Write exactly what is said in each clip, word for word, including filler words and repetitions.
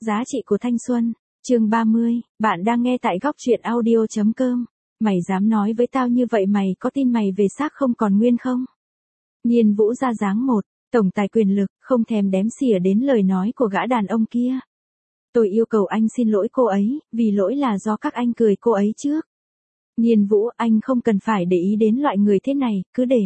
Giá trị của thanh xuân, chương ba mươi, bạn đang nghe tại góc truyện audio chấm com. Mày dám nói với tao như vậy mày có tin mày về xác không còn nguyên không? Nhiên Vũ ra dáng một, tổng tài quyền lực, không thèm đếm xỉa đến lời nói của gã đàn ông kia. Tôi yêu cầu anh xin lỗi cô ấy, vì lỗi là do các anh cười cô ấy trước. Nhiên Vũ, anh không cần phải để ý đến loại người thế này, cứ để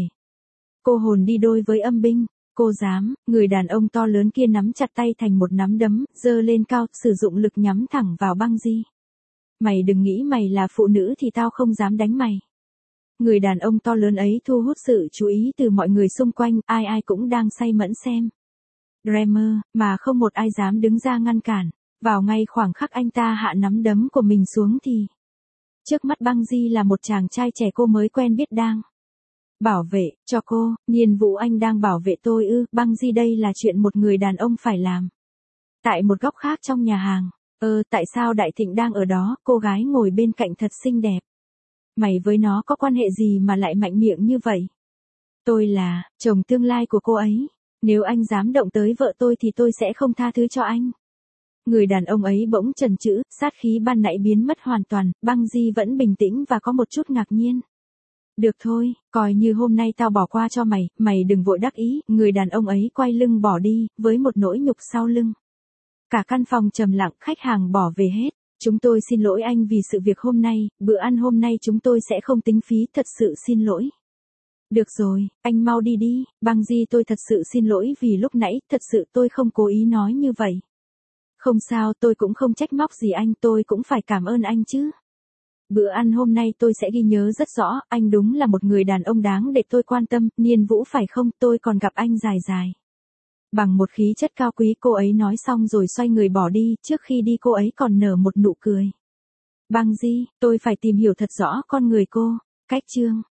cô hồn đi đôi với âm binh. Cô dám, người đàn ông to lớn kia nắm chặt tay thành một nắm đấm, giơ lên cao, sử dụng lực nhắm thẳng vào Băng Di. Mày đừng nghĩ mày là phụ nữ thì tao không dám đánh mày. Người đàn ông to lớn ấy thu hút sự chú ý từ mọi người xung quanh, ai ai cũng đang say mẫn xem. Dreamer, mà không một ai dám đứng ra ngăn cản. Vào ngay khoảng khắc anh ta hạ nắm đấm của mình xuống thì trước mắt Băng Di là một chàng trai trẻ cô mới quen biết đang bảo vệ cho cô. Nhiên Vũ, anh đang bảo vệ tôi ư? Băng Di, đây là chuyện một người đàn ông phải làm. Tại một góc khác trong nhà hàng, ơ tại sao Đại Thịnh đang ở đó? Cô gái ngồi bên cạnh thật xinh đẹp. Mày với nó có quan hệ gì mà lại mạnh miệng như vậy? Tôi là chồng tương lai của cô ấy. Nếu anh dám động tới vợ tôi thì tôi sẽ không tha thứ cho anh. Người đàn ông ấy bỗng chần chừ, sát khí ban nãy biến mất hoàn toàn. Băng Di vẫn bình tĩnh và có một chút ngạc nhiên. Được thôi, coi như hôm nay tao bỏ qua cho mày, mày đừng vội đắc ý. Người đàn ông ấy quay lưng bỏ đi, với một nỗi nhục sau lưng. Cả căn phòng trầm lặng, khách hàng bỏ về hết. Chúng tôi xin lỗi anh vì sự việc hôm nay, bữa ăn hôm nay chúng tôi sẽ không tính phí, thật sự xin lỗi. Được rồi, anh mau đi đi. Băng Di, tôi thật sự xin lỗi vì lúc nãy, thật sự tôi không cố ý nói như vậy. Không sao, tôi cũng không trách móc gì anh, tôi cũng phải cảm ơn anh chứ. Bữa ăn hôm nay tôi sẽ ghi nhớ rất rõ, anh đúng là một người đàn ông đáng để tôi quan tâm. Nhiên Vũ phải không, tôi còn gặp anh dài dài. Bằng một khí chất cao quý, cô ấy nói xong rồi xoay người bỏ đi, trước khi đi cô ấy còn nở một nụ cười. Băng Di, tôi phải tìm hiểu thật rõ con người cô. Cách chương